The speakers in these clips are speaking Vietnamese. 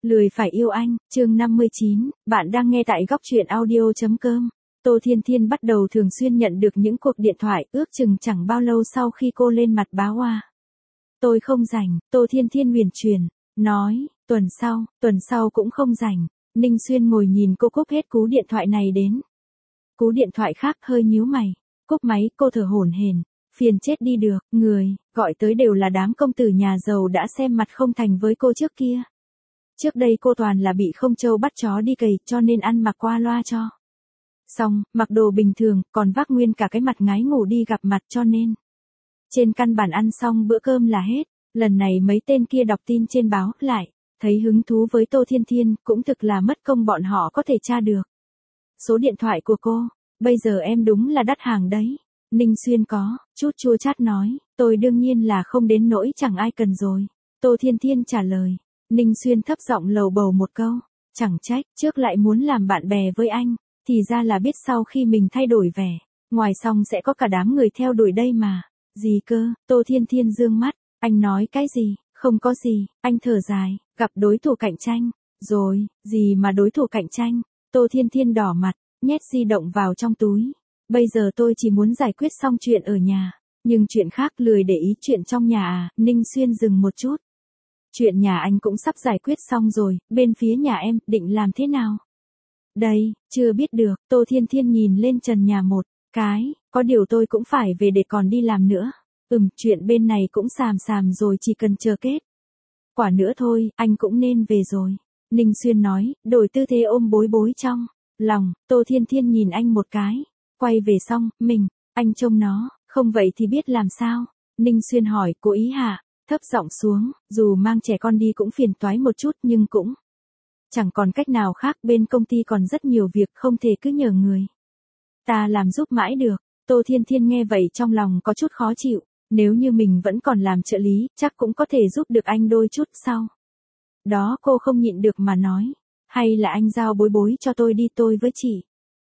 Lười phải yêu anh, chương 59, bạn đang nghe tại góc truyện audio.com. Tô Thiên Thiên bắt đầu thường xuyên nhận được những cuộc điện thoại, ước chừng chẳng bao lâu sau khi cô lên mặt báo oa. Tôi không rảnh, Tô Thiên Thiên huyền truyền, nói, tuần sau cũng không rảnh. Ninh Xuyên ngồi nhìn cô cúp hết cú điện thoại này đến cú điện thoại khác, hơi nhíu mày. Cúp máy, cô thở hổn hển, phiền chết đi được, người gọi tới đều là đám công tử nhà giàu đã xem mặt không thành với cô trước kia. Trước đây cô toàn là bị không trâu bắt chó đi cày, cho nên ăn mặc qua loa cho xong, mặc đồ bình thường, còn vác nguyên cả cái mặt ngái ngủ đi gặp mặt, cho nên trên căn bản ăn xong bữa cơm là hết. Lần này mấy tên kia đọc tin trên báo lại thấy hứng thú với Tô Thiên Thiên, cũng thực là mất công bọn họ có thể tra được số điện thoại của cô. Bây giờ em đúng là đắt hàng đấy. Ninh Xuyên có chút chua chát nói, tôi đương nhiên là không đến nỗi chẳng ai cần rồi. Tô Thiên Thiên trả lời. Ninh Xuyên thấp giọng lầu bầu một câu, chẳng trách, trước lại muốn làm bạn bè với anh, thì ra là biết sau khi mình thay đổi vẻ, ngoài xong sẽ có cả đám người theo đuổi đây mà. Gì cơ? Tô Thiên Thiên dương mắt, anh nói cái gì? Không có gì, anh thở dài, gặp đối thủ cạnh tranh, rồi, gì mà đối thủ cạnh tranh? Tô Thiên Thiên đỏ mặt, nhét di động vào trong túi. Bây giờ tôi chỉ muốn giải quyết xong chuyện ở nhà, nhưng chuyện khác lười để ý, chuyện trong nhà à? Ninh Xuyên dừng một chút. Chuyện nhà anh cũng sắp giải quyết xong rồi, bên phía nhà em, định làm thế nào? Đây, chưa biết được. Tô Thiên Thiên nhìn lên trần nhà một cái, có điều tôi cũng phải về để còn đi làm nữa. Chuyện bên này cũng xàm rồi, chỉ cần chờ kết quả nữa thôi, anh cũng nên về rồi. Ninh Xuyên nói, đổi tư thế ôm bối bối trong lòng. Tô Thiên Thiên nhìn anh một cái, quay về xong, anh trông nó, không vậy thì biết làm sao? Ninh Xuyên hỏi, cố ý hả? Thấp giọng xuống, dù mang trẻ con đi cũng phiền toái một chút, nhưng cũng chẳng còn cách nào khác, bên công ty còn rất nhiều việc, không thể cứ nhờ người ta làm giúp mãi được. Tô Thiên Thiên nghe vậy trong lòng có chút khó chịu, nếu như mình vẫn còn làm trợ lý, chắc cũng có thể giúp được anh đôi chút. Sau đó cô không nhịn được mà nói, hay là anh giao bối bối cho tôi đi, tôi với chị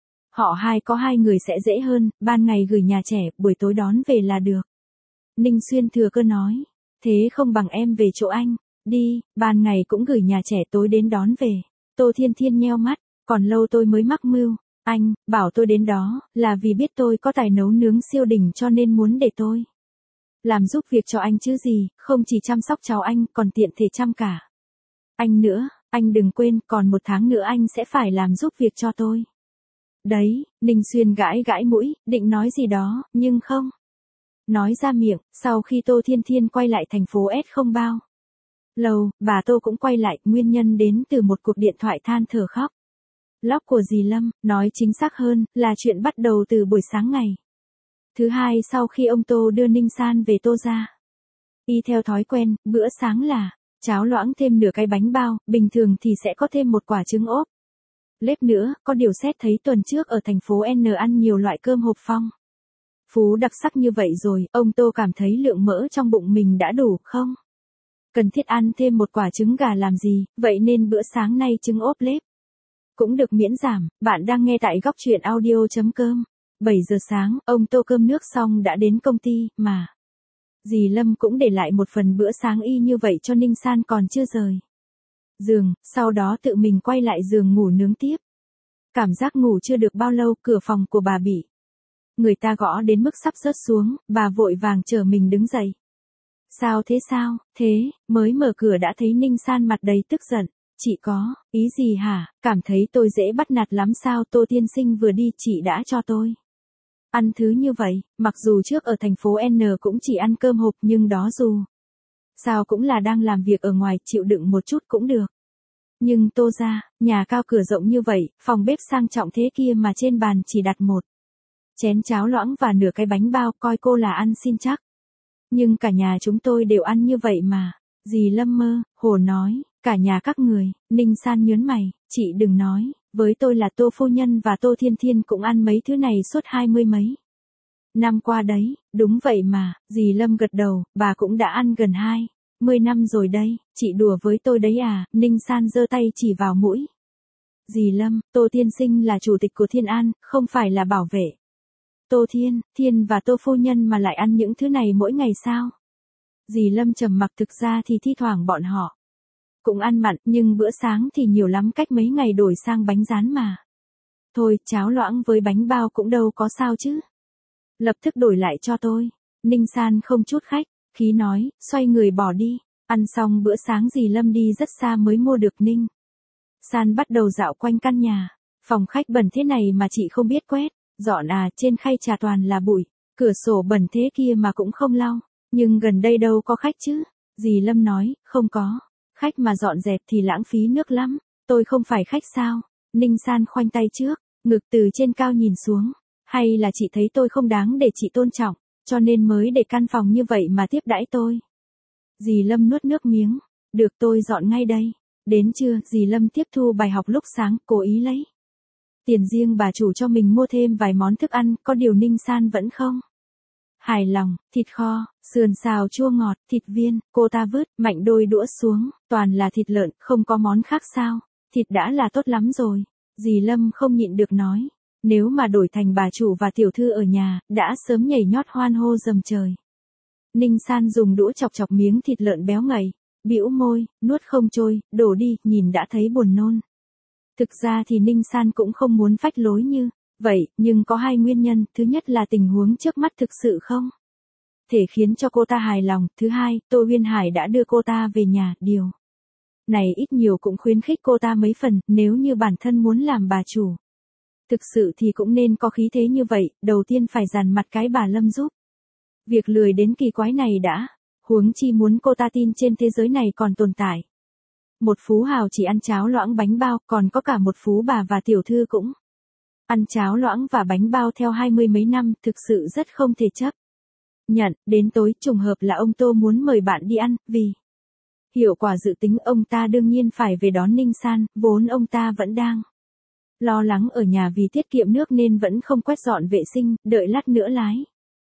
họ hai có hai người sẽ dễ hơn, ban ngày gửi nhà trẻ, buổi tối đón về là được. Ninh Xuyên thừa cơ nói, thế không bằng em về chỗ anh đi, ban ngày cũng gửi nhà trẻ, tối đến đón về. Tô Thiên Thiên nheo mắt, còn lâu tôi mới mắc mưu. Anh bảo tôi đến đó là vì biết tôi có tài nấu nướng siêu đỉnh, cho nên muốn để tôi làm giúp việc cho anh chứ gì, không chỉ chăm sóc cháu anh, còn tiện thể chăm cả anh nữa. Anh đừng quên, còn 1 tháng nữa anh sẽ phải làm giúp việc cho tôi đấy. Ninh Xuyên gãi gãi mũi, định nói gì đó, nhưng không nói ra miệng. Sau khi Tô Thiên Thiên quay lại thành phố S không bao lâu, bà Tô cũng quay lại, nguyên nhân đến từ một cuộc điện thoại than thở khóc lóc của dì Lâm, nói chính xác hơn, là chuyện bắt đầu từ buổi sáng ngày thứ hai sau khi ông Tô đưa Ninh San về Tô gia. Y theo thói quen, bữa sáng là cháo loãng thêm nửa cái bánh bao, bình thường thì sẽ có thêm một quả trứng ốp lết nữa, có điều xét thấy tuần trước ở thành phố N ăn nhiều loại cơm hộp phong phú đặc sắc như vậy rồi, ông Tô cảm thấy lượng mỡ trong bụng mình đã đủ, không cần thiết ăn thêm một quả trứng gà làm gì, vậy nên bữa sáng nay trứng ốp lết cũng được miễn giảm. Bạn đang nghe tại góc truyện audio.com. 7 giờ sáng, ông Tô cơm nước xong đã đến công ty, mà dì Lâm cũng để lại một phần bữa sáng y như vậy cho Ninh San còn chưa rời giường, sau đó tự mình quay lại giường ngủ nướng tiếp. Cảm giác ngủ chưa được bao lâu, cửa phòng của bà bị người ta gõ đến mức sắp rớt xuống, bà vội vàng chở mình đứng dậy. Sao thế, mới mở cửa đã thấy Ninh San mặt đầy tức giận. Chị có ý gì hả? Cảm thấy tôi dễ bắt nạt lắm sao? Tô tiên sinh vừa đi chị đã cho tôi ăn thứ như vậy, mặc dù trước ở thành phố N cũng chỉ ăn cơm hộp, nhưng đó dù sao cũng là đang làm việc ở ngoài, chịu đựng một chút cũng được. Nhưng Tô gia, nhà cao cửa rộng như vậy, phòng bếp sang trọng thế kia mà trên bàn chỉ đặt một chén cháo loãng và nửa cái bánh bao, coi cô là ăn xin chắc. Nhưng cả nhà chúng tôi đều ăn như vậy mà. Dì Lâm mơ hồ nói, cả nhà các người. Ninh San nhớn mày, chị đừng nói với tôi là Tô phu nhân và Tô Thiên Thiên cũng ăn mấy thứ này suốt 20 mấy năm qua đấy. Đúng vậy mà, dì Lâm gật đầu, bà cũng đã ăn gần 20 năm rồi đây, chị đùa với tôi đấy à? Ninh San giơ tay chỉ vào mũi dì Lâm, Tô tiên sinh là chủ tịch của Thiên An, không phải là bảo vệ Tô Thiên và Tô phu nhân mà lại ăn những thứ này mỗi ngày sao? Dì Lâm trầm mặc, thực ra thì thi thoảng bọn họ Cũng ăn mặn, nhưng bữa sáng thì nhiều lắm cách mấy ngày đổi sang bánh rán mà. Thôi, cháo loãng với bánh bao cũng đâu có sao chứ. Lập tức đổi lại cho tôi. Ninh San không chút khách khí nói, xoay người bỏ đi. Ăn xong bữa sáng dì Lâm đi rất xa mới mua được. Ninh San bắt đầu dạo quanh căn nhà. Phòng khách bẩn thế này mà chị không biết quét, dọn à, trên khay trà toàn là bụi, cửa sổ bẩn thế kia mà cũng không lau. Nhưng gần đây đâu có khách chứ? Dì Lâm nói, không có. Khách mà dọn dẹp thì lãng phí nước lắm. Tôi không phải khách sao? Ninh San khoanh tay trước, ngực từ trên cao nhìn xuống. Hay là chị thấy tôi không đáng để chị tôn trọng, cho nên mới để căn phòng như vậy mà tiếp đãi tôi? Dì Lâm nuốt nước miếng. Được, tôi dọn ngay đây. Đến trưa, dì Lâm tiếp thu bài học lúc sáng, cố ý lấy tiền riêng bà chủ cho mình mua thêm vài món thức ăn, có điều Ninh San vẫn không hài lòng. Thịt kho, sườn xào chua ngọt, thịt viên, cô ta vứt mạnh đôi đũa xuống, toàn là thịt lợn, không có món khác sao? Thịt đã là tốt lắm rồi. Dì Lâm không nhịn được nói, nếu mà đổi thành bà chủ và tiểu thư ở nhà, đã sớm nhảy nhót hoan hô rầm trời. Ninh San dùng đũa chọc chọc miếng thịt lợn béo ngậy, bĩu môi, nuốt không trôi, đổ đi, nhìn đã thấy buồn nôn. Thực ra thì Ninh San cũng không muốn phách lối như vậy, nhưng có hai nguyên nhân. Thứ nhất là tình huống trước mắt thực sự không thể khiến cho cô ta hài lòng. Thứ hai, Tô Uyên Hải đã đưa cô ta về nhà, điều này ít nhiều cũng khuyến khích cô ta mấy phần. Nếu như bản thân muốn làm bà chủ, thực sự thì cũng nên có khí thế như vậy. Đầu tiên phải dằn mặt cái bà Lâm giúp việc lười đến kỳ quái này đã. Huống chi muốn cô ta tin trên thế giới này còn tồn tại một phú hào chỉ ăn cháo loãng bánh bao, còn có cả một phú bà và tiểu thư cũng ăn cháo loãng và bánh bao theo 20 mấy năm, thực sự rất không thể chấp nhận. Đến tối, trùng hợp là ông Tô muốn mời bạn đi ăn, vì hiệu quả dự tính ông ta đương nhiên phải về đón Ninh San, vốn ông ta vẫn đang lo lắng ở nhà vì tiết kiệm nước nên vẫn không quét dọn vệ sinh, đợi lát nữa lái.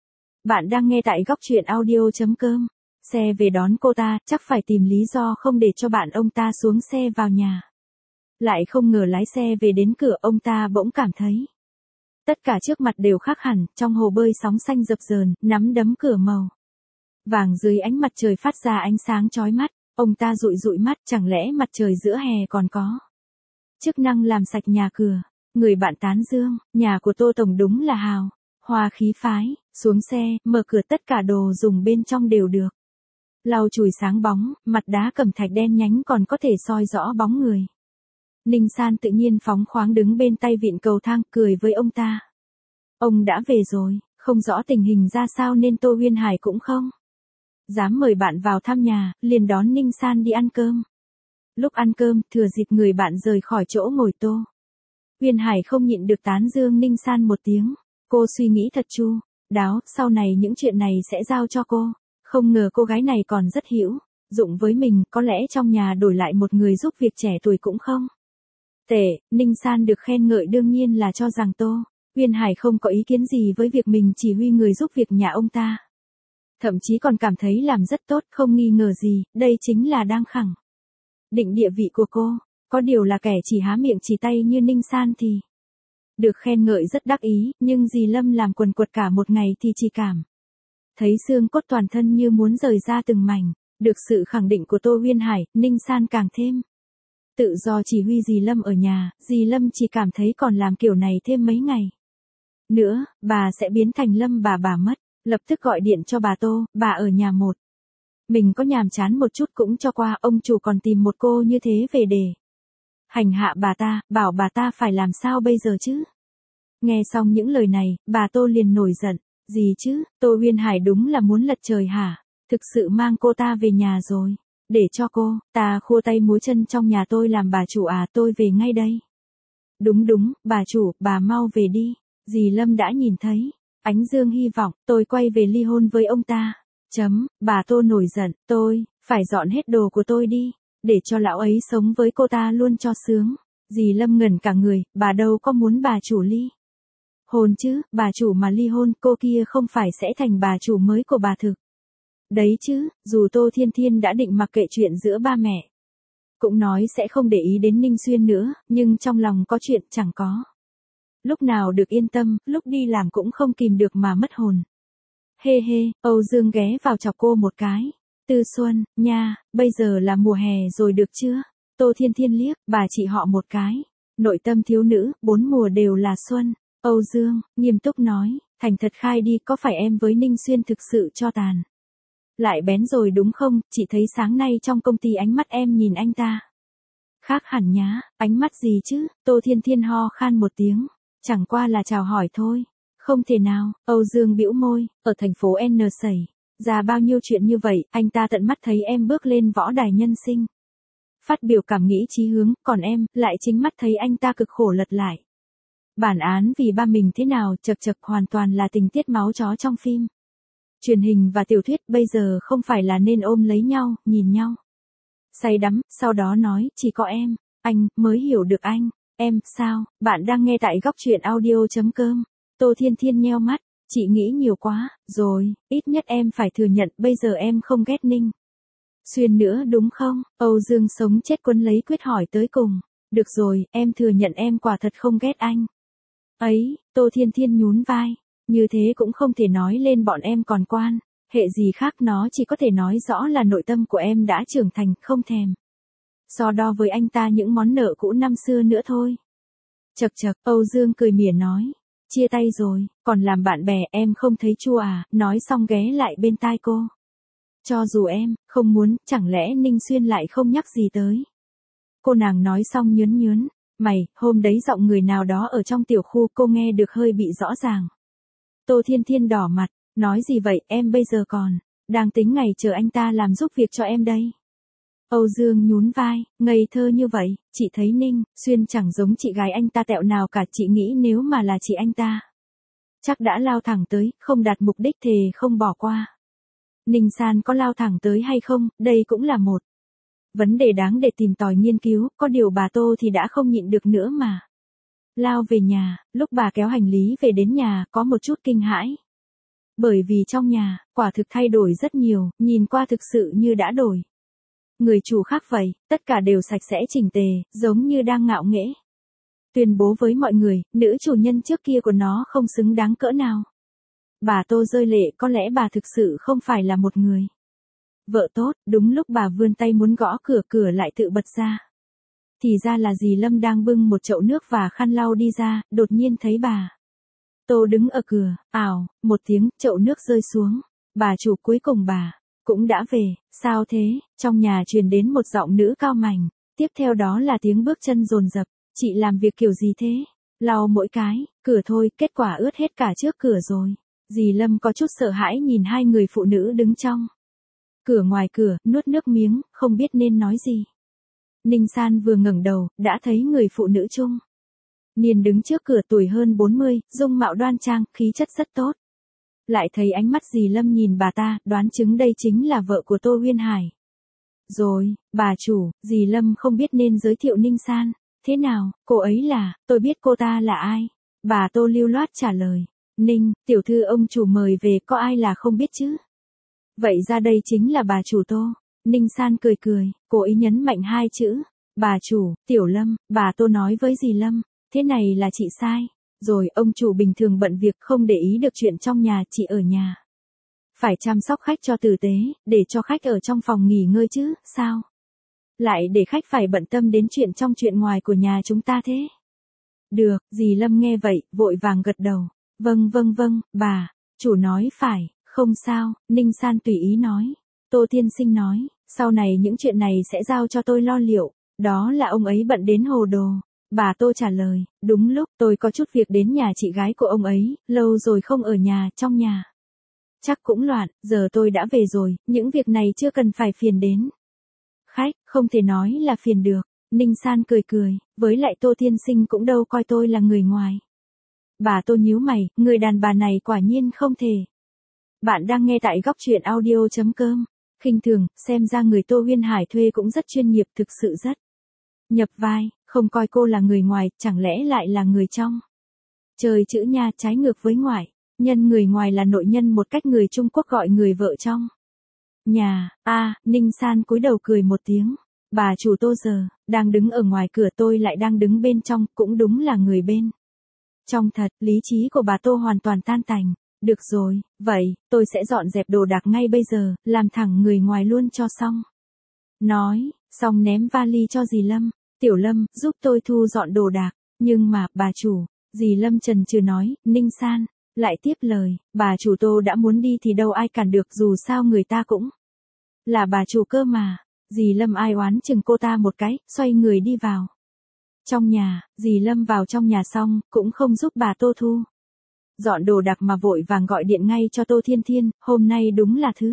Bạn đang nghe tại góc truyện audio.com. Xe về đón cô ta, chắc phải tìm lý do không để cho bạn ông ta xuống xe vào nhà. Lại không ngờ lái xe về đến cửa, ông ta bỗng cảm thấy tất cả trước mặt đều khác hẳn. Trong hồ bơi sóng xanh dập dờn, nắm đấm cửa màu vàng dưới ánh mặt trời phát ra ánh sáng chói mắt. Ông ta dụi dụi mắt, chẳng lẽ mặt trời giữa hè còn có chức năng làm sạch nhà cửa? Người bạn tán dương, nhà của Tô Tổng đúng là hào hoa khí phái. Xuống xe, mở cửa, tất cả đồ dùng bên trong đều được lau chùi sáng bóng, mặt đá cẩm thạch đen nhánh còn có thể soi rõ bóng người. Ninh San tự nhiên phóng khoáng đứng bên tay vịn cầu thang, cười với ông ta. Ông đã về rồi, không rõ tình hình ra sao nên Tô Uyên Hải cũng không dám mời bạn vào thăm nhà, liền đón Ninh San đi ăn cơm. Lúc ăn cơm, thừa dịp người bạn rời khỏi chỗ ngồi, Tô Uyên Hải không nhịn được tán dương Ninh San một tiếng. Cô suy nghĩ thật chu đáo, sau này những chuyện này sẽ giao cho cô. Không ngờ cô gái này còn rất hữu dụng với mình, có lẽ trong nhà đổi lại một người giúp việc trẻ tuổi cũng không tệ. Ninh San được khen ngợi đương nhiên là cho rằng Tô Uyên Hải không có ý kiến gì với việc mình chỉ huy người giúp việc nhà ông ta. Thậm chí còn cảm thấy làm rất tốt, không nghi ngờ gì, đây chính là đang khẳng định địa vị của cô. Có điều là kẻ chỉ há miệng chỉ tay như Ninh San thì được khen ngợi rất đắc ý, nhưng dì Lâm làm quần quật cả một ngày thì chỉ cảm thấy xương cốt toàn thân như muốn rời ra từng mảnh. Được sự khẳng định của Tô Uyên Hải, Ninh San càng thêm tự do chỉ huy dì Lâm ở nhà. Dì Lâm chỉ cảm thấy còn làm kiểu này thêm mấy ngày nữa, bà sẽ biến thành Lâm bà mất. Lập tức gọi điện cho bà Tô, bà ở nhà một mình có nhàm chán một chút cũng cho qua, ông chủ còn tìm một cô như thế về để hành hạ bà ta, bảo bà ta phải làm sao bây giờ chứ? Nghe xong những lời này, bà Tô liền nổi giận. Gì chứ, Tô Uyên Hải đúng là muốn lật trời hả? Thực sự mang cô ta về nhà rồi. Để cho cô ta khua tay múa chân trong nhà tôi làm bà chủ à? Tôi về ngay đây. Đúng, bà chủ, bà mau về đi. Dì Lâm đã nhìn thấy ánh dương hy vọng, tôi quay về ly hôn với ông ta. Bà Tô nổi giận, tôi phải dọn hết đồ của tôi đi, để cho lão ấy sống với cô ta luôn cho sướng. Dì Lâm ngẩn cả người, bà đâu có muốn bà chủ ly hôn chứ, bà chủ mà ly hôn, cô kia không phải sẽ thành bà chủ mới của bà thực. Đấy chứ, dù Tô Thiên Thiên đã định mặc kệ chuyện giữa ba mẹ, cũng nói sẽ không để ý đến Ninh Xuyên nữa, nhưng trong lòng có chuyện chẳng có lúc nào được yên tâm, lúc đi làm cũng không kìm được mà mất hồn. Âu Dương ghé vào chọc cô một cái. Tư Xuân, nha, bây giờ là mùa hè rồi được chưa? Tô Thiên Thiên liếc, bà chị họ một cái. Nội tâm thiếu nữ, 4 mùa đều là xuân. Âu Dương, nghiêm túc nói, thành thật khai đi, có phải em với Ninh Xuyên thực sự cho tàn? Lại bén rồi đúng không, chị thấy sáng nay trong công ty ánh mắt em nhìn anh ta. Khác hẳn nhá, ánh mắt gì chứ, Tô Thiên Thiên ho khan một tiếng. Chẳng qua là chào hỏi thôi. Không thể nào, Âu Dương bĩu môi, ở thành phố N xảy ra bao nhiêu chuyện như vậy, anh ta tận mắt thấy em bước lên võ đài nhân sinh. Phát biểu cảm nghĩ chí hướng, còn em, lại chính mắt thấy anh ta cực khổ lật lại. Bản án vì ba mình thế nào, chật chật hoàn toàn là tình tiết máu chó trong phim. Truyền hình và tiểu thuyết bây giờ không phải là nên ôm lấy nhau, nhìn nhau. Say đắm, sau đó nói, chỉ có em, anh, mới hiểu được anh. Em, sao, bạn đang nghe tại góc truyện audio.com. Tô Thiên Thiên nheo mắt, chị nghĩ nhiều quá, rồi, ít nhất em phải thừa nhận bây giờ em không ghét Ninh Xuyên nữa đúng không? Âu Dương sống chết quấn lấy quyết hỏi tới cùng. Được rồi, em thừa nhận em quả thật không ghét anh. Ấy, Tô Thiên Thiên nhún vai. Như thế cũng không thể nói lên bọn em còn quan. Hệ gì khác nó chỉ có thể nói rõ là nội tâm của em đã trưởng thành, không thèm so đo với anh ta những món nợ cũ năm xưa nữa thôi. Chật chật, Âu Dương cười mỉa nói. Chia tay rồi, còn làm bạn bè em không thấy chua à, nói xong ghé lại bên tai cô. Cho dù em không muốn, chẳng lẽ Ninh Xuyên lại không nhắc gì tới. Cô nàng nói xong nhớn nhớn. Mày, hôm đấy giọng người nào đó ở trong tiểu khu cô nghe được hơi bị rõ ràng. Tô Thiên Thiên đỏ mặt, nói gì vậy, em bây giờ còn đang tính ngày chờ anh ta làm giúp việc cho em đây. Âu Dương nhún vai, ngây thơ như vậy, chị thấy Ninh Xuyên chẳng giống chị gái anh ta tẹo nào cả, chị nghĩ nếu mà là chị anh ta chắc đã lao thẳng tới, không đạt mục đích thề không bỏ qua. Ninh San có lao thẳng tới hay không, đây cũng là một vấn đề đáng để tìm tòi nghiên cứu, có điều bà Tô thì đã không nhịn được nữa mà. Lao về nhà, lúc bà kéo hành lý về đến nhà, có một chút kinh hãi. Bởi vì trong nhà, quả thực thay đổi rất nhiều, nhìn qua thực sự như đã đổi. Người chủ khác vậy, tất cả đều sạch sẽ chỉnh tề, giống như đang ngạo nghễ. Tuyên bố với mọi người, nữ chủ nhân trước kia của nó không xứng đáng cỡ nào. Bà Tô rơi lệ, có lẽ bà thực sự không phải là một người vợ tốt, đúng lúc bà vươn tay muốn gõ cửa, cửa lại tự bật ra. Thì ra là dì Lâm đang bưng một chậu nước và khăn lau đi ra, đột nhiên thấy bà Tô đứng ở cửa, ào, một tiếng, chậu nước rơi xuống. Bà chủ cuối cùng bà cũng đã về, sao thế? Trong nhà truyền đến một giọng nữ cao mảnh, tiếp theo đó là tiếng bước chân dồn dập. Chị làm việc kiểu gì thế? Lau mỗi cái, cửa thôi, kết quả ướt hết cả trước cửa rồi. Dì Lâm có chút sợ hãi nhìn hai người phụ nữ đứng trong cửa, ngoài cửa, nuốt nước miếng, không biết nên nói gì. Ninh San vừa ngẩng đầu, đã thấy người phụ nữ trung niên đứng trước cửa, tuổi hơn 40, dung mạo đoan trang, khí chất rất tốt. Lại thấy ánh mắt dì Lâm nhìn bà ta, đoán chứng đây chính là vợ của Tô Huyên Hải. Rồi, bà chủ, dì Lâm không biết nên giới thiệu Ninh San thế nào, cô ấy là, tôi biết cô ta là ai. Bà Tô lưu loát trả lời. Ninh, tiểu thư ông chủ mời về, có ai là không biết chứ. Vậy ra đây chính là bà chủ Tô. Ninh San cười cười, cô ấy nhấn mạnh hai chữ. Bà chủ, Tiểu Lâm, bà Tô nói với dì Lâm. Thế này là chị sai. Rồi, ông chủ bình thường bận việc không để ý được chuyện trong nhà, chị ở nhà phải chăm sóc khách cho tử tế, để cho khách ở trong phòng nghỉ ngơi chứ, sao? Lại để khách phải bận tâm đến chuyện ngoài của nhà chúng ta thế? Được, dì Lâm nghe vậy, vội vàng gật đầu. Vâng, bà chủ nói phải, không sao, Ninh San tùy ý nói. Tô Tiên Sinh nói, sau này những chuyện này sẽ giao cho tôi lo liệu, đó là ông ấy bận đến hồ đồ. Bà Tô trả lời, đúng lúc tôi có chút việc đến nhà chị gái của ông ấy, lâu rồi không ở nhà, trong nhà chắc cũng loạn, giờ tôi đã về rồi, những việc này chưa cần phải phiền đến khách, không thể nói là phiền được. Ninh San cười cười, với lại Tô Tiên Sinh cũng đâu coi tôi là người ngoài. Bà Tô nhíu mày, người đàn bà này quả nhiên không thể. Bạn đang nghe tại góc truyện audio.com. Khinh thường, xem ra người Tô Huyên Hải thuê cũng rất chuyên nghiệp, thực sự rất nhập vai, không coi cô là người ngoài, chẳng lẽ lại là người trong. Trời chữ nha, trái ngược với ngoại. Nhân người ngoài là nội nhân, một cách người Trung Quốc gọi người vợ trong nhà. Ninh San cúi đầu cười một tiếng. Bà chủ Tô giờ đang đứng ở ngoài cửa, tôi lại đang đứng bên trong, cũng đúng là người bên trong thật. Lý trí của bà Tô hoàn toàn tan tành. Được rồi, vậy, tôi sẽ dọn dẹp đồ đạc ngay bây giờ, làm thẳng người ngoài luôn cho xong. Nói, xong ném vali cho dì Lâm. Tiểu Lâm, giúp tôi thu dọn đồ đạc. Nhưng mà, bà chủ, dì Lâm chần chừ nói, Ninh San, lại tiếp lời, bà chủ Tô đã muốn đi thì đâu ai cản được, dù sao người ta cũng là bà chủ cơ mà. Dì Lâm ai oán chừng cô ta một cái, xoay người đi vào trong nhà. Dì Lâm vào trong nhà xong, cũng không giúp bà Tô thu dọn đồ đạc mà vội vàng gọi điện ngay cho Tô Thiên Thiên. Hôm nay đúng là thứ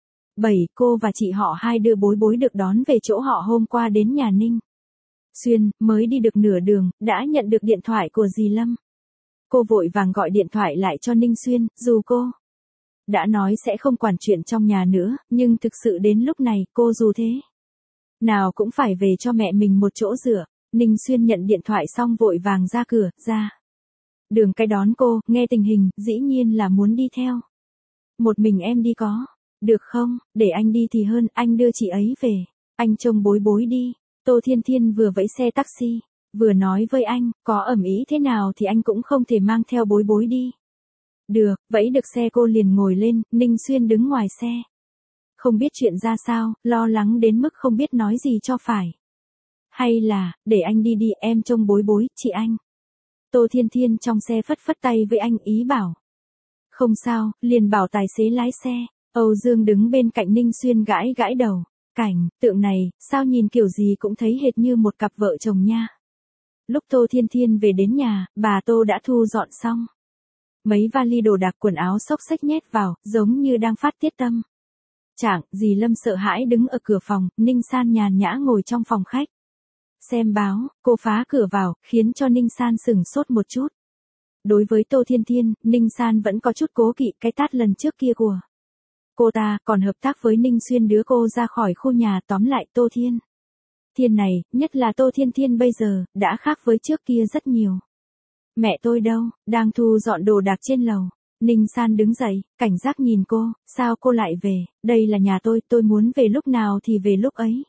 7, cô và chị họ hai đưa bối bối được đón về chỗ họ hôm qua đến nhà Ninh Xuyên. Mới đi được nửa đường, đã nhận được điện thoại của dì Lâm. Cô vội vàng gọi điện thoại lại cho Ninh Xuyên, dù cô đã nói sẽ không quản chuyện trong nhà nữa, nhưng thực sự đến lúc này, cô dù thế nào cũng phải về cho mẹ mình một chỗ dựa. Ninh Xuyên nhận điện thoại xong vội vàng ra cửa, ra đường cái đón cô. Nghe tình hình, dĩ nhiên là muốn đi theo. Một mình em đi có được không? Để anh đi thì hơn, anh đưa chị ấy về. Anh trông bối bối đi. Tô Thiên Thiên vừa vẫy xe taxi, vừa nói với anh, có ầm ĩ thế nào thì anh cũng không thể mang theo bối bối đi. Được, vẫy được xe cô liền ngồi lên. Ninh Xuyên đứng ngoài xe. Không biết chuyện ra sao, lo lắng đến mức không biết nói gì cho phải. Hay là, để anh đi đi, em trông bối bối, chị anh. Tô Thiên Thiên trong xe phất phất tay với anh, ý bảo. Không sao, liền bảo tài xế lái xe. Âu Dương đứng bên cạnh Ninh Xuyên gãi gãi đầu. Cảnh tượng này, sao nhìn kiểu gì cũng thấy hệt như một cặp vợ chồng nha. Lúc Tô Thiên Thiên về đến nhà, bà Tô đã thu dọn xong mấy vali đồ đạc quần áo xốc xách nhét vào, giống như đang phát tiết tâm trạng. Dì Lâm sợ hãi đứng ở cửa phòng. Ninh San nhàn nhã ngồi trong phòng khách xem báo. Cô phá cửa vào, khiến cho Ninh San sửng sốt một chút. Đối với Tô Thiên Thiên, Ninh San vẫn có chút cố kỵ. Cái tát lần trước kia của cô ta còn hợp tác với Ninh Xuyên đưa cô ra khỏi khu nhà. Tóm lại Tô Thiên Thiên này, nhất là Tô Thiên Thiên bây giờ, đã khác với trước kia rất nhiều. Mẹ tôi đâu? Đang thu dọn đồ đạc trên lầu. Ninh San đứng dậy, cảnh giác nhìn cô. Sao cô lại về? Đây là nhà tôi muốn về lúc nào thì về lúc ấy.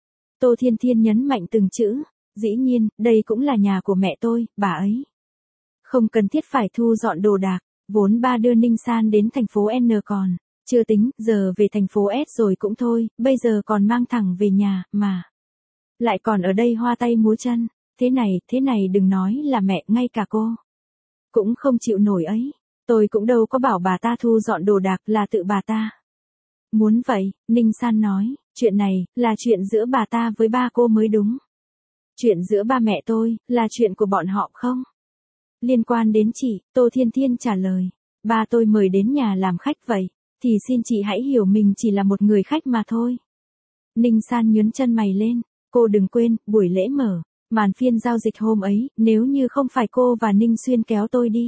Tô Thiên Thiên nhấn mạnh từng chữ. Dĩ nhiên, đây cũng là nhà của mẹ tôi, bà ấy không cần thiết phải thu dọn đồ đạc. Vốn ba đưa Ninh San đến thành phố N còn chưa tính, giờ về thành phố S rồi cũng thôi, bây giờ còn mang thẳng về nhà, mà lại còn ở đây hoa tay múa chân. Thế này đừng nói là mẹ, ngay cả cô cũng không chịu nổi ấy. Tôi cũng đâu có bảo bà ta thu dọn đồ đạc, là tự bà ta muốn vậy. Ninh San nói, chuyện này, là chuyện giữa bà ta với ba cô mới đúng. Chuyện giữa ba mẹ tôi, là chuyện của bọn họ không liên quan đến chị. Tô Thiên Thiên trả lời, ba tôi mời đến nhà làm khách vậy, thì xin chị hãy hiểu mình chỉ là một người khách mà thôi. Ninh San nhướng chân mày lên, cô đừng quên, buổi lễ mở màn phiên giao dịch hôm ấy, nếu như không phải cô và Ninh Xuyên kéo tôi đi.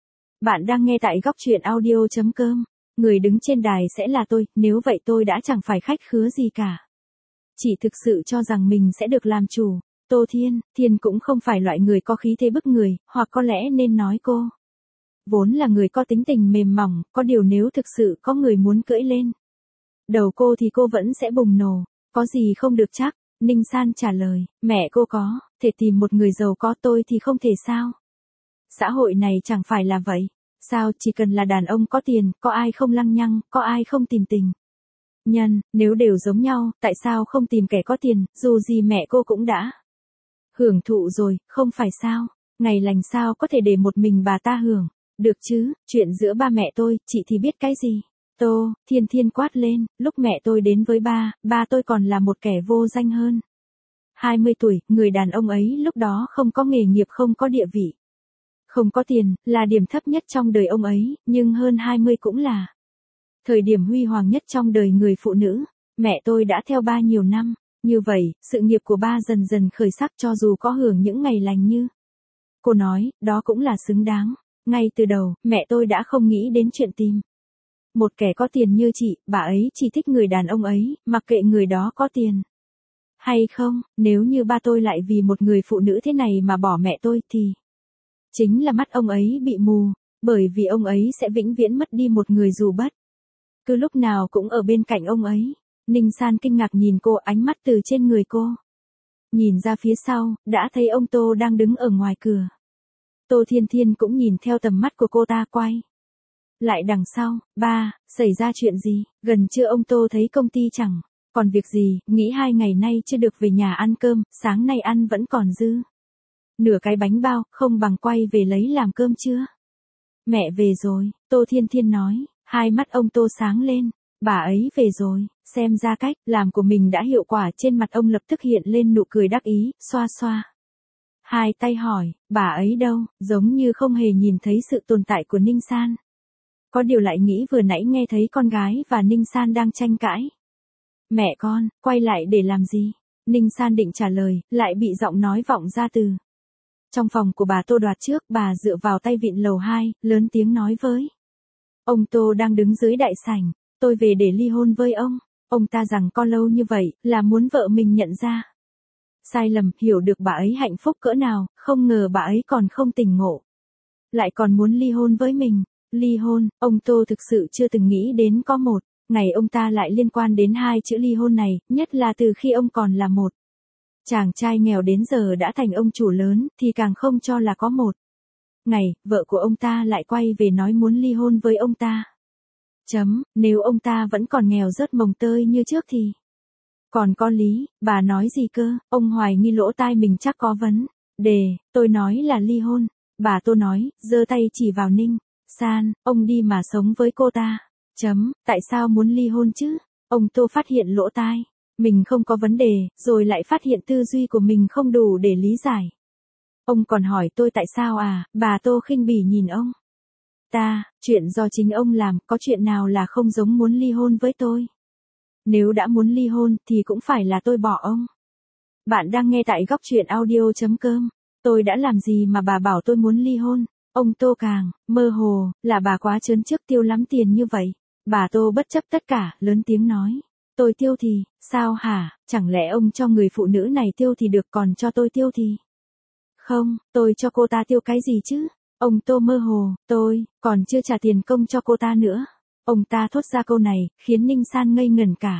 Bạn đang nghe tại góc truyện audio.com. Người đứng trên đài sẽ là tôi, nếu vậy tôi đã chẳng phải khách khứa gì cả. Chỉ thực sự cho rằng mình sẽ được làm chủ. Tô Thiên cũng không phải loại người có khí thế bức người, hoặc có lẽ nên nói cô vốn là người có tính tình mềm mỏng, có điều nếu thực sự có người muốn cưỡi lên đầu cô thì cô vẫn sẽ bùng nổ. Có gì không được chắc? Ninh San trả lời, mẹ cô có thể tìm một người giàu có, tôi thì không thể sao? Xã hội này chẳng phải là vậy. Sao chỉ cần là đàn ông có tiền, có ai không lăng nhăng, có ai không tìm tình nhân, nếu đều giống nhau, tại sao không tìm kẻ có tiền, dù gì mẹ cô cũng đã hưởng thụ rồi, không phải sao? Ngày lành sao có thể để một mình bà ta hưởng được chứ? Chuyện giữa ba mẹ tôi, chị thì biết cái gì? Tô Thiên quát lên, lúc mẹ tôi đến với ba tôi còn là một kẻ vô danh hơn 20 tuổi, người đàn ông ấy lúc đó không có nghề nghiệp, không có địa vị, không có tiền, là điểm thấp nhất trong đời ông ấy, nhưng hơn 20 cũng là thời điểm huy hoàng nhất trong đời người phụ nữ. Mẹ tôi đã theo ba nhiều năm, như vậy, sự nghiệp của ba dần dần khởi sắc, cho dù có hưởng những ngày lành như cô nói, đó cũng là xứng đáng. Ngay từ đầu, mẹ tôi đã không nghĩ đến chuyện tìm một kẻ có tiền như chị, bà ấy chỉ thích người đàn ông ấy, mặc kệ người đó có tiền hay không. Nếu như ba tôi lại vì một người phụ nữ thế này mà bỏ mẹ tôi thì chính là mắt ông ấy bị mù, bởi vì ông ấy sẽ vĩnh viễn mất đi một người dù bất cứ lúc nào cũng ở bên cạnh ông ấy. Ninh San kinh ngạc nhìn cô, ánh mắt từ trên người cô nhìn ra phía sau, đã thấy ông Tô đang đứng ở ngoài cửa. Tô Thiên cũng nhìn theo tầm mắt của cô ta, quay Lại đằng sau, ba, xảy ra chuyện gì, gần trưa ông Tô thấy công ty chẳng còn việc gì, nghĩ 2 ngày nay chưa được về nhà ăn cơm, sáng nay ăn vẫn còn dư. Nửa cái bánh bao, không bằng quay về lấy làm cơm chưa? Mẹ về rồi, Tô Thiên Thiên nói, hai mắt ông Tô sáng lên, bà ấy về rồi, xem ra cách làm của mình đã hiệu quả, trên mặt ông lập tức hiện lên nụ cười đắc ý, xoa xoa. Hai tay hỏi, bà ấy đâu, giống như không hề nhìn thấy sự tồn tại của Ninh San. Có điều lại nghĩ vừa nãy nghe thấy con gái và Ninh San đang tranh cãi. Mẹ con, quay lại để làm gì? Ninh San định trả lời, lại bị giọng nói vọng ra từ trong phòng của bà Tô đoạt trước, bà dựa vào tay vịn lầu 2, lớn tiếng nói với ông Tô đang đứng dưới đại sảnh, tôi về để ly hôn với ông ta rằng con lâu như vậy, là muốn vợ mình nhận ra sai lầm, hiểu được bà ấy hạnh phúc cỡ nào, không ngờ bà ấy còn không tỉnh ngộ. Lại còn muốn ly hôn với mình. Ly hôn, ông Tô thực sự chưa từng nghĩ đến có một ngày ông ta lại liên quan đến hai chữ ly hôn này, nhất là từ khi ông còn là một chàng trai nghèo đến giờ đã thành ông chủ lớn, thì càng không cho là có một ngày, vợ của ông ta lại quay về nói muốn ly hôn với ông ta. Nếu ông ta vẫn còn nghèo rớt mồng tơi như trước thì còn có lý, bà nói gì cơ, ông hoài nghi lỗ tai mình chắc có vấn đề, tôi nói là ly hôn. Bà Tô nói, giơ tay chỉ vào Ninh San, ông đi mà sống với cô ta. Tại sao muốn ly hôn chứ? Ông Tô phát hiện lỗ tai mình không có vấn đề, rồi lại phát hiện tư duy của mình không đủ để lý giải. Ông còn hỏi tôi tại sao à? Bà Tô khinh bỉ nhìn ông ta, chuyện do chính ông làm, có chuyện nào là không giống muốn ly hôn với tôi? Nếu đã muốn ly hôn thì cũng phải là tôi bỏ ông. Bạn đang nghe tại góc truyện audio.com. Tôi đã làm gì mà bà bảo tôi muốn ly hôn? Ông Tô càng mơ hồ, là bà quá trớn trước tiêu lắm tiền như vậy. Bà Tô bất chấp tất cả, lớn tiếng nói. Tôi tiêu thì, sao hả, chẳng lẽ ông cho người phụ nữ này tiêu thì được, còn cho tôi tiêu thì không, tôi cho cô ta tiêu cái gì chứ? Ông Tô mơ hồ, tôi còn chưa trả tiền công cho cô ta nữa. Ông ta thốt ra câu này, khiến Ninh San ngây ngẩn cả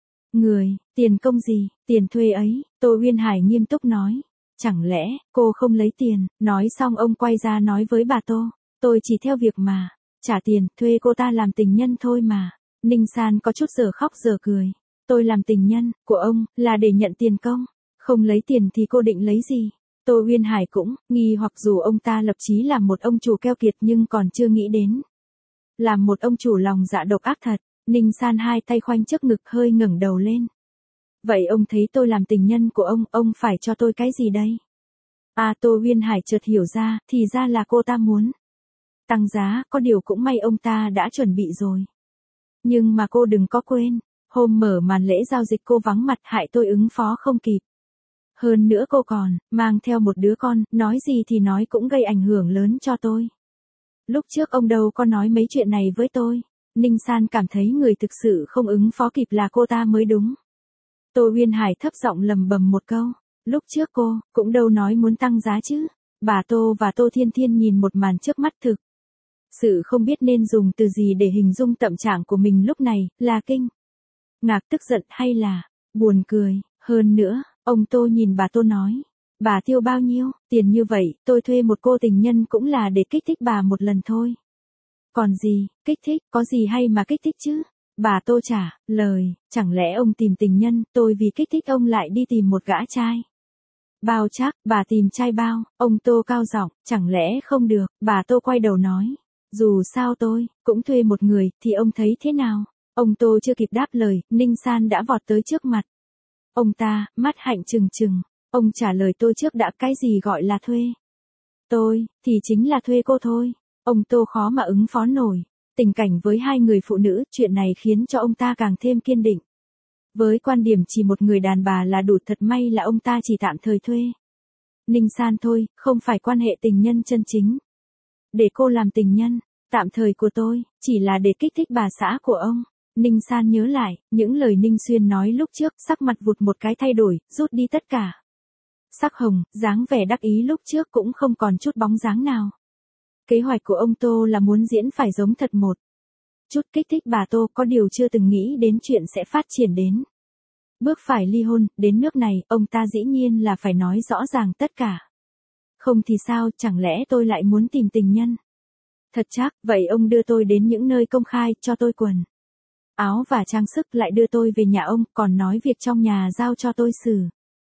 người. Tiền công gì, tiền thuê ấy, Tô Uyên Hải nghiêm túc nói. Chẳng lẽ, cô không lấy tiền? Nói xong ông quay ra nói với bà Tô. Tôi chỉ theo việc mà trả tiền, thuê cô ta làm tình nhân thôi mà. Ninh San có chút giờ khóc giờ cười. Tôi làm tình nhân của ông, là để nhận tiền công. Không lấy tiền thì cô định lấy gì? Tô Uyên Hải cũng nghi hoặc, dù ông ta lập chí làm một ông chủ keo kiệt nhưng còn chưa nghĩ đến làm một ông chủ lòng dạ độc ác thật. Ninh San hai tay khoanh trước ngực, hơi ngẩng đầu lên. Vậy ông thấy tôi làm tình nhân của ông phải cho tôi cái gì đây? À, Tô Uyên Hải chợt hiểu ra, thì ra là cô ta muốn tăng giá, có điều cũng may ông ta đã chuẩn bị rồi. Nhưng mà cô đừng có quên, hôm mở màn lễ giao dịch cô vắng mặt, hại tôi ứng phó không kịp. Hơn nữa cô còn mang theo một đứa con, nói gì thì nói cũng gây ảnh hưởng lớn cho tôi. Lúc trước ông đâu có nói mấy chuyện này với tôi. Ninh San cảm thấy người thực sự không ứng phó kịp là cô ta mới đúng. Tô Uyên Hải thấp giọng lầm bầm một câu. Lúc trước cô cũng đâu nói muốn tăng giá chứ. Bà Tô và Tô Thiên Thiên nhìn một màn trước mắt, thực sự không biết nên dùng từ gì để hình dung tâm trạng của mình lúc này, là kinh ngạc, tức giận hay là buồn cười. Hơn nữa, ông Tô nhìn bà Tô nói. Bà tiêu bao nhiêu tiền như vậy, tôi thuê một cô tình nhân cũng là để kích thích bà một lần thôi. Còn gì, kích thích, có gì hay mà kích thích chứ? Bà Tô trả lời, chẳng lẽ ông tìm tình nhân, tôi vì kích thích ông lại đi tìm một gã trai bao chắc, bà tìm trai bao, ông Tô cao giọng, chẳng lẽ không được? Bà Tô quay đầu nói, dù sao tôi cũng thuê một người, thì ông thấy thế nào? Ông Tô chưa kịp đáp lời, Ninh San đã vọt tới trước mặt ông ta, mắt hạnh trừng trừng. Ông trả lời tôi trước đã, cái gì gọi là thuê? Tôi thì chính là thuê cô thôi. Ông Tô khó mà ứng phó nổi tình cảnh với hai người phụ nữ, chuyện này khiến cho ông ta càng thêm kiên định với quan điểm chỉ một người đàn bà là đủ. Thật may là ông ta chỉ tạm thời thuê Ninh San thôi, không phải quan hệ tình nhân chân chính. Để cô làm tình nhân tạm thời của tôi, chỉ là để kích thích bà xã của ông. Ninh San nhớ lại những lời Ninh Xuyên nói lúc trước, sắc mặt vụt một cái thay đổi, rút đi tất cả sắc hồng, dáng vẻ đắc ý lúc trước cũng không còn chút bóng dáng nào. Kế hoạch của ông Tô là muốn diễn phải giống thật một chút, kích thích bà Tô, có điều chưa từng nghĩ đến chuyện sẽ phát triển đến bước phải ly hôn. Đến nước này, ông ta dĩ nhiên là phải nói rõ ràng tất cả. Không thì sao, chẳng lẽ tôi lại muốn tìm tình nhân Thật chắc, vậy ông đưa tôi đến những nơi công khai, cho tôi quần áo và trang sức, lại đưa tôi về nhà ông, còn nói việc trong nhà giao cho tôi xử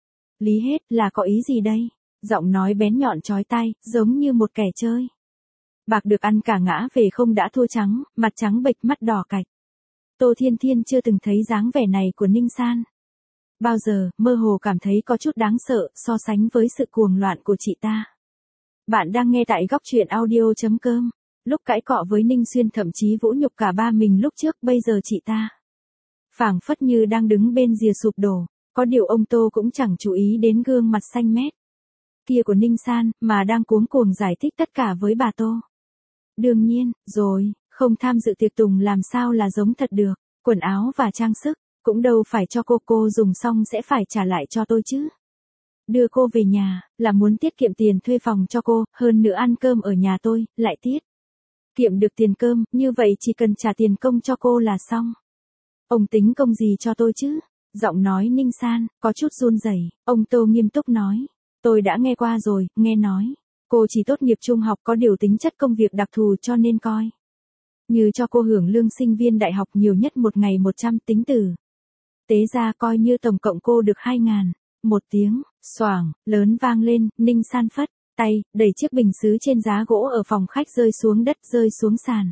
lý hết, là có ý gì đây? Giọng nói bén nhọn chói tai, giống như một kẻ chơi bạc được ăn cả ngã về không đã thua trắng, mặt trắng bệch mắt đỏ cạch. Tô Thiên Thiên chưa từng thấy dáng vẻ này của Ninh San bao giờ, mơ hồ cảm thấy có chút đáng sợ so sánh với sự cuồng loạn của chị ta. Bạn đang nghe tại góc truyện audio.com. Lúc cãi cọ với Ninh Xuyên thậm chí vũ nhục cả ba mình lúc trước, bây giờ chị ta phảng phất như đang đứng bên rìa sụp đổ. Có điều ông Tô cũng chẳng chú ý đến gương mặt xanh mét kia của Ninh San, mà đang cuống cuồng giải thích tất cả với bà Tô. Đương nhiên, rồi, không tham dự tiệc tùng làm sao là giống thật được, quần áo và trang sức, cũng đâu phải cho cô dùng xong sẽ phải trả lại cho tôi chứ. Đưa cô về nhà, là muốn tiết kiệm tiền thuê phòng cho cô, hơn nữa ăn cơm ở nhà tôi, lại tiết kiệm được tiền cơm, như vậy chỉ cần trả tiền công cho cô là xong. Ông tính công gì cho tôi chứ? Giọng nói Ninh San, có chút run rẩy. Ông Tô nghiêm túc nói. Tôi đã nghe qua rồi, nghe nói. Cô chỉ tốt nghiệp trung học, có điều tính chất công việc đặc thù cho nên coi như cho cô hưởng lương sinh viên đại học, nhiều nhất một ngày 100 tính tử tế ra, coi như tổng cộng cô được 2.000. Một tiếng, xoảng, lớn vang lên, Ninh San phất tay, đẩy chiếc bình sứ trên giá gỗ ở phòng khách rơi xuống đất, rơi xuống sàn.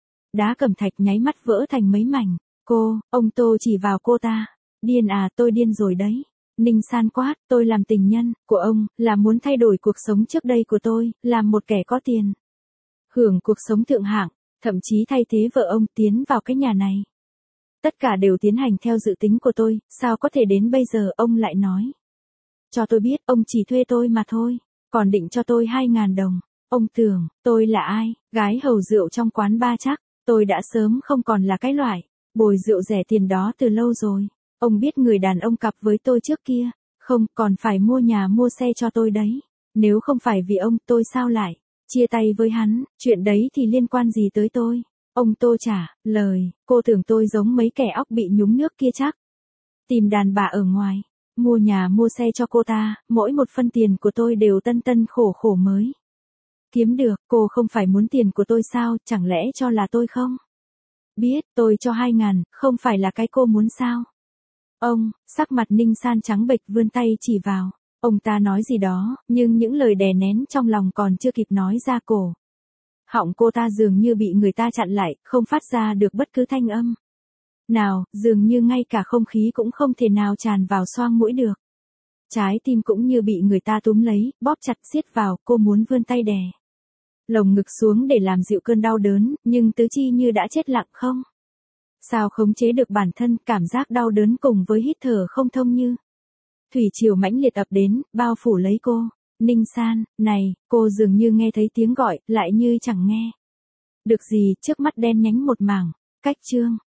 Đá cẩm thạch nháy mắt vỡ thành mấy mảnh. Ông Tô chỉ vào cô ta. Điên à, tôi điên rồi đấy. Ninh San quát, tôi làm tình nhân của ông, là muốn thay đổi cuộc sống trước đây của tôi, làm một kẻ có tiền, hưởng cuộc sống thượng hạng, thậm chí thay thế vợ ông tiến vào cái nhà này. Tất cả đều tiến hành theo dự tính của tôi, sao có thể đến bây giờ ông lại nói cho tôi biết ông chỉ thuê tôi mà thôi, còn định cho tôi 2.000 đồng. Ông tưởng tôi là ai, gái hầu rượu trong quán bar chắc. Tôi đã sớm không còn là cái loại bồi rượu rẻ tiền đó từ lâu rồi. Ông biết người đàn ông cặp với tôi trước kia, không, còn phải mua nhà mua xe cho tôi đấy. Nếu không phải vì ông, tôi sao lại chia tay với hắn, chuyện đấy thì liên quan gì tới tôi? Ông Tô trả lời, cô tưởng tôi giống mấy kẻ óc bị nhúng nước kia chắc. Tìm đàn bà ở ngoài, mua nhà mua xe cho cô ta, mỗi một phân tiền của tôi đều tân tân khổ khổ mới kiếm được. Cô không phải muốn tiền của tôi sao, chẳng lẽ cho là tôi không biết, tôi cho 2.000, không phải là cái cô muốn sao? Ông, sắc mặt Ninh San trắng bệch, vươn tay chỉ vào. Ông ta nói gì đó, nhưng những lời đè nén trong lòng còn chưa kịp nói ra, cổ họng cô ta dường như bị người ta chặn lại, không phát ra được bất cứ thanh âm nào, dường như ngay cả không khí cũng không thể nào tràn vào xoang mũi được. Trái tim cũng như bị người ta túm lấy, bóp chặt siết vào, cô muốn vươn tay đè lồng ngực xuống để làm dịu cơn đau đớn, nhưng tứ chi như đã chết lặng, không sao khống chế được bản thân, cảm giác đau đớn cùng với hít thở không thông như thủy triều mãnh liệt ập đến, bao phủ lấy cô. Ninh San, này, cô dường như nghe thấy tiếng gọi, lại như chẳng nghe được gì, trước mắt đen nhánh một mảng. Cách chương